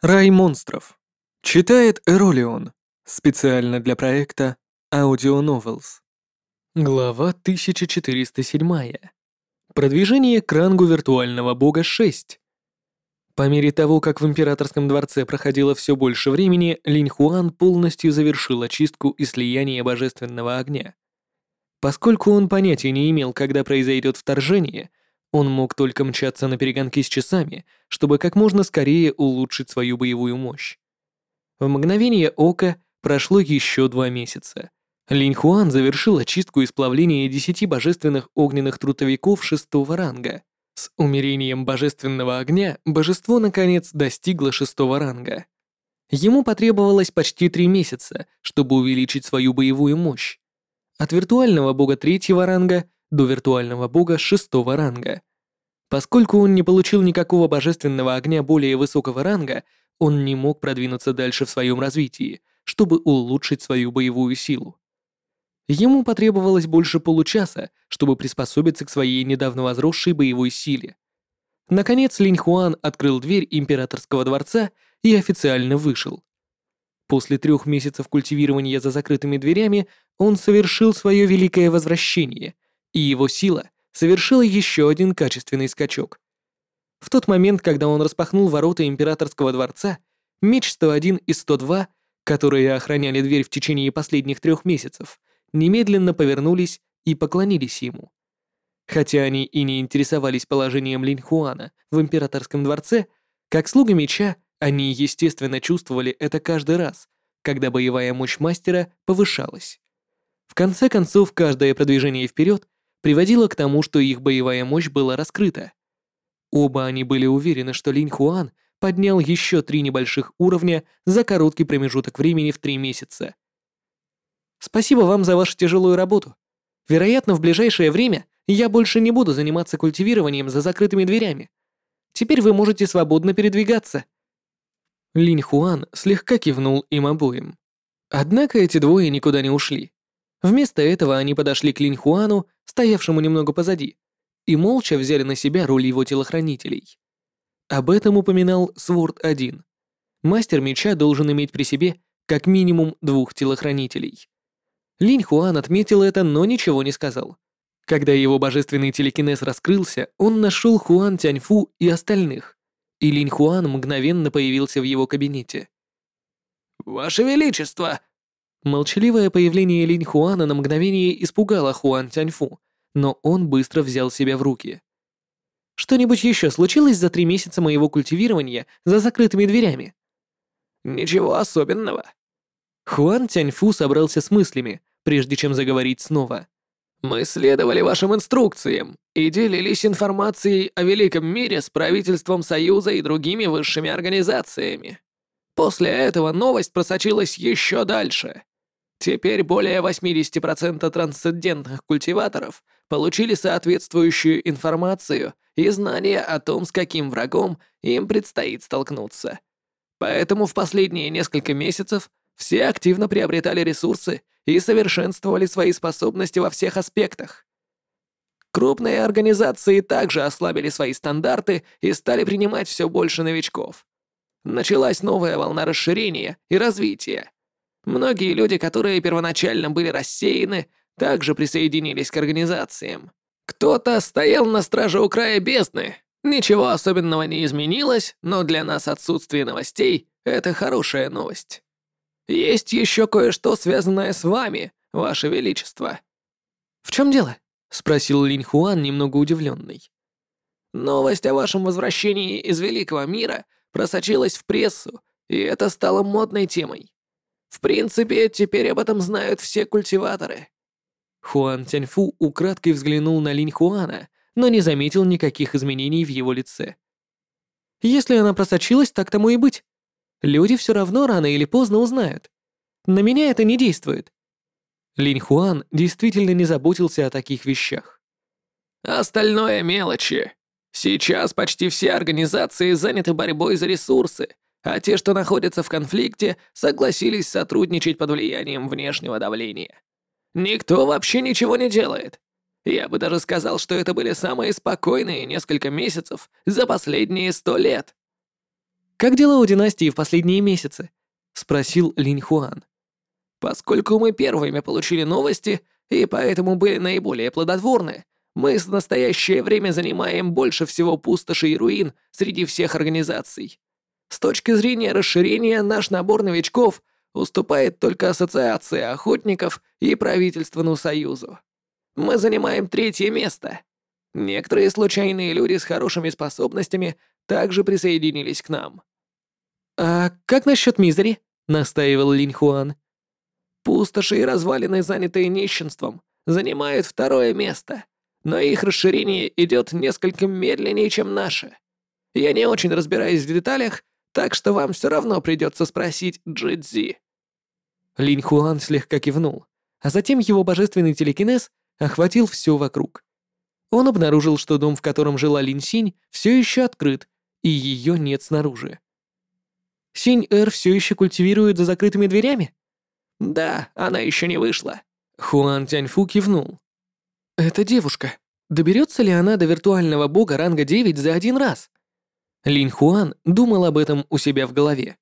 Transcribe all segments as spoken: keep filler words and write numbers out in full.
Рай монстров. Читает Эролион. Специально для проекта Audio Novels. Глава тысяча четыреста семь. Продвижение к рангу виртуального бога шесть. По мере того, как в императорском дворце проходило все больше времени, Линь Хуан полностью завершил очистку и слияние божественного огня. Поскольку он понятия не имел, когда произойдет вторжение, он мог только мчаться на перегонки с часами, чтобы как можно скорее улучшить свою боевую мощь. В мгновение ока прошло еще два месяца. Линь Хуан завершил очистку и сплавление десяти божественных огненных трутовиков шестого ранга. С умерением божественного огня божество наконец достигло шестого ранга. Ему потребовалось почти три месяца, чтобы увеличить свою боевую мощь. От виртуального бога третьего ранга до виртуального бога шестого ранга. Поскольку он не получил никакого божественного огня более высокого ранга, он не мог продвинуться дальше в своем развитии, чтобы улучшить свою боевую силу. Ему потребовалось больше получаса, чтобы приспособиться к своей недавно возросшей боевой силе. Наконец Линь Хуан открыл дверь императорского дворца и официально вышел. После трех месяцев культивирования за закрытыми дверями он совершил свое великое возвращение, и его сила совершила еще один качественный скачок. В тот момент, когда он распахнул ворота императорского дворца, меч сто один и сто два, которые охраняли дверь в течение последних трех месяцев, немедленно повернулись и поклонились ему. Хотя они и не интересовались положением Линь Хуана в императорском дворце, как слуга меча, они, естественно, чувствовали это каждый раз, когда боевая мощь мастера повышалась. В конце концов, каждое продвижение вперед приводило к тому, что их боевая мощь была раскрыта. Оба они были уверены, что Линь Хуан поднял еще три небольших уровня за короткий промежуток времени в три месяца. Спасибо вам за вашу тяжелую работу. Вероятно, в ближайшее время я больше не буду заниматься культивированием за закрытыми дверями. Теперь вы можете свободно передвигаться. Линь Хуан слегка кивнул им обоим. Однако эти двое никуда не ушли. Вместо этого они подошли к Линь Хуану, стоявшему немного позади, и молча взяли на себя роль его телохранителей. Об этом упоминал Сворд один. Мастер меча должен иметь при себе как минимум двух телохранителей. Линь Хуан отметил это, но ничего не сказал. Когда его божественный телекинез раскрылся, он нашел Хуан Тяньфу и остальных, и Линь Хуан мгновенно появился в его кабинете. «Ваше Величество!» Молчаливое появление Линь Хуана на мгновение испугало Хуан Тяньфу, но он быстро взял себя в руки. «Что-нибудь еще случилось за три месяца моего культивирования за закрытыми дверями?» «Ничего особенного». Хуан Тяньфу собрался с мыслями, прежде чем заговорить снова. «Мы следовали вашим инструкциям и делились информацией о великом мире с правительством Союза и другими высшими организациями. После этого новость просочилась еще дальше. Теперь более восемьдесят процентов трансцендентных культиваторов получили соответствующую информацию и знания о том, с каким врагом им предстоит столкнуться. Поэтому в последние несколько месяцев все активно приобретали ресурсы и совершенствовали свои способности во всех аспектах. Крупные организации также ослабили свои стандарты и стали принимать все больше новичков. Началась новая волна расширения и развития. Многие люди, которые первоначально были рассеяны, также присоединились к организациям. Кто-то стоял на страже у края бездны. Ничего особенного не изменилось, но для нас отсутствие новостей — это хорошая новость. Есть еще кое-что, связанное с вами, Ваше Величество». «В чем дело?» — спросил Линь Хуан, немного удивленный. «Новость о вашем возвращении из Великого мира просочилась в прессу, и это стало модной темой. В принципе, теперь об этом знают все культиваторы». Хуан Тяньфу украдкой взглянул на Линь Хуана, но не заметил никаких изменений в его лице. «Если она просочилась, так тому и быть. Люди все равно рано или поздно узнают. На меня это не действует». Линь Хуан действительно не заботился о таких вещах. «Остальное мелочи. Сейчас почти все организации заняты борьбой за ресурсы, а те, что находятся в конфликте, согласились сотрудничать под влиянием внешнего давления. Никто вообще ничего не делает. Я бы даже сказал, что это были самые спокойные несколько месяцев за последние сто лет». Как дела у династии в последние месяцы?» — спросил Линь Хуан. «Поскольку мы первыми получили новости и поэтому были наиболее плодотворны, мы в настоящее время занимаем больше всего пустоши и руин среди всех организаций. С точки зрения расширения наш набор новичков уступает только Ассоциации охотников и Правительственному союзу. Мы занимаем третье место. Некоторые случайные люди с хорошими способностями также присоединились к нам». «А как насчет Мизери?» — настаивал Линь Хуан. «Пустоши и развалины, занятые нищенством, занимают второе место, но их расширение идет несколько медленнее, чем наше. Я не очень разбираюсь в деталях, так что вам все равно придется спросить Джидзи». Линь Хуан слегка кивнул, а затем его божественный телекинез охватил все вокруг. Он обнаружил, что дом, в котором жила Линь Синь, все еще открыт, и ее нет снаружи. Синь-Эр все еще культивирует за закрытыми дверями? «Да, она еще не вышла». Хуан Тяньфу кивнул. «Эта девушка. Доберется ли она до виртуального бога ранга девять за один раз?» Линь Хуан думал об этом у себя в голове.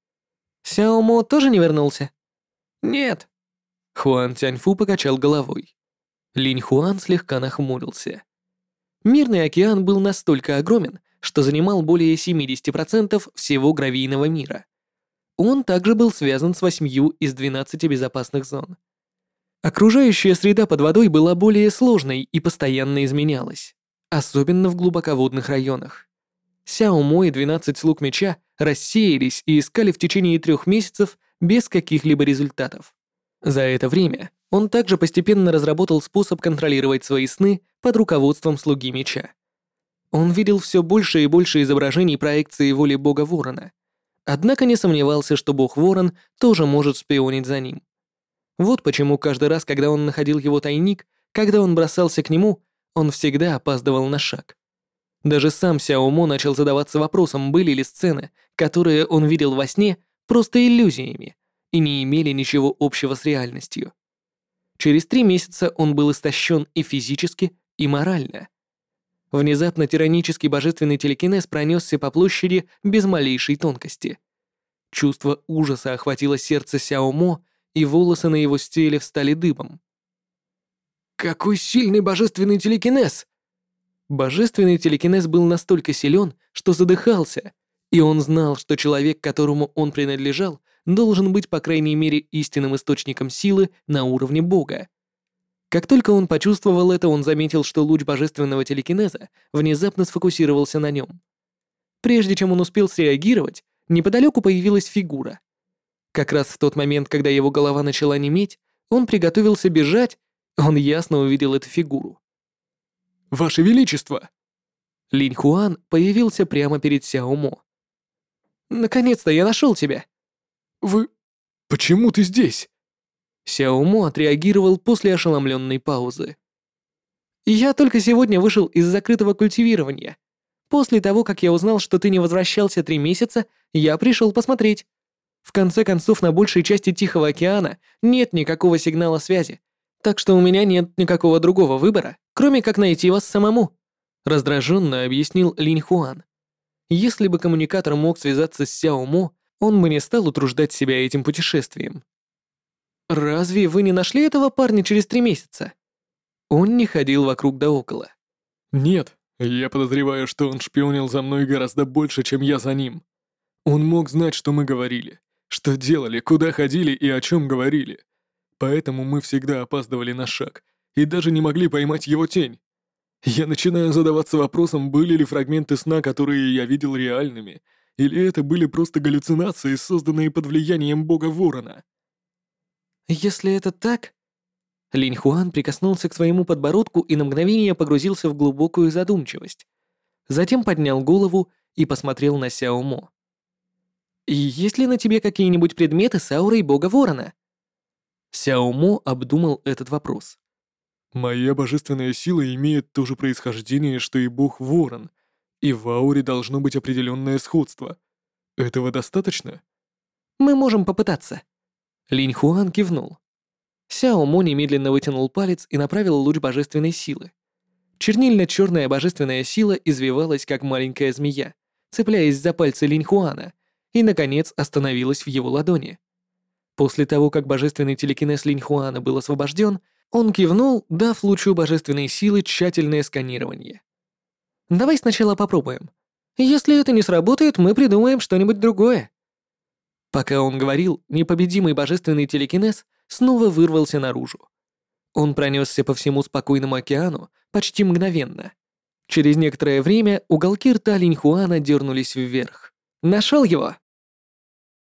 «Сяо Мо тоже не вернулся?» «Нет». Хуан Тяньфу покачал головой. Линь Хуан слегка нахмурился. Мирный океан был настолько огромен, что занимал более семьдесят процентов всего гравийного мира. Он также был связан с восьмью из двенадцати безопасных зон. Окружающая среда под водой была более сложной и постоянно изменялась, особенно в глубоководных районах. Сяо Мо и двенадцать слуг меча рассеялись и искали в течение трех месяцев без каких-либо результатов. За это время он также постепенно разработал способ контролировать свои сны под руководством слуги меча. Он видел все больше и больше изображений проекции воли бога Ворона, однако не сомневался, что бог Ворон тоже может шпионить за ним. Вот почему каждый раз, когда он находил его тайник, когда он бросался к нему, он всегда опаздывал на шаг. Даже сам Сяо Мо начал задаваться вопросом, были ли сцены, которые он видел во сне, просто иллюзиями и не имели ничего общего с реальностью. Через три месяца он был истощен и физически, и морально. Внезапно тиранический божественный телекинез пронесся по площади без малейшей тонкости. Чувство ужаса охватило сердце Сяо Мо, и волосы на его теле встали дыбом. «Какой сильный божественный телекинез!» Божественный телекинез был настолько силен, что задыхался, и он знал, что человек, которому он принадлежал, должен быть по крайней мере истинным источником силы на уровне бога. Как только он почувствовал это, он заметил, что луч божественного телекинеза внезапно сфокусировался на нем. Прежде чем он успел среагировать, неподалеку появилась фигура. Как раз в тот момент, когда его голова начала неметь, он приготовился бежать, он ясно увидел эту фигуру. «Ваше Величество!» Линь Хуан появился прямо перед Сяо Мо. «Наконец-то я нашел тебя!» «Вы... почему ты здесь?» Сяо Мо отреагировал после ошеломленной паузы. «Я только сегодня вышел из закрытого культивирования. После того, как я узнал, что ты не возвращался три месяца, я пришел посмотреть. В конце концов, на большей части Тихого океана нет никакого сигнала связи, так что у меня нет никакого другого выбора, кроме как найти вас самому», раздраженно объяснил Линь Хуан. Если бы коммуникатор мог связаться с Сяо Мо, он бы не стал утруждать себя этим путешествием. «Разве вы не нашли этого парня через три месяца?» Он не ходил вокруг да около. «Нет, я подозреваю, что он шпионил за мной гораздо больше, чем я за ним. Он мог знать, что мы говорили, что делали, куда ходили и о чем говорили. Поэтому мы всегда опаздывали на шаг и даже не могли поймать его тень. Я начинаю задаваться вопросом, были ли фрагменты сна, которые я видел, реальными, или это были просто галлюцинации, созданные под влиянием бога Ворона». «Если это так...» Линь Хуан прикоснулся к своему подбородку и на мгновение погрузился в глубокую задумчивость. Затем поднял голову и посмотрел на Сяо Мо. «И есть ли на тебе какие-нибудь предметы с аурой бога Ворона?» Сяо Мо обдумал этот вопрос. «Моя божественная сила имеет то же происхождение, что и бог Ворон, и в ауре должно быть определенное сходство. Этого достаточно?» «Мы можем попытаться». Линь Хуан кивнул. Сяо Мо немедленно вытянул палец и направил луч божественной силы. Чернильно-черная божественная сила извивалась, как маленькая змея, цепляясь за пальцы Линьхуана, и, наконец, остановилась в его ладони. После того, как божественный телекинез Линьхуана был освобожден, он кивнул, дав лучу божественной силы тщательное сканирование. «Давай сначала попробуем. Если это не сработает, мы придумаем что-нибудь другое». Пока он говорил, непобедимый божественный телекинез снова вырвался наружу. Он пронесся по всему спокойному океану почти мгновенно. Через некоторое время уголки рта Линьхуана дернулись вверх. «Нашел его!»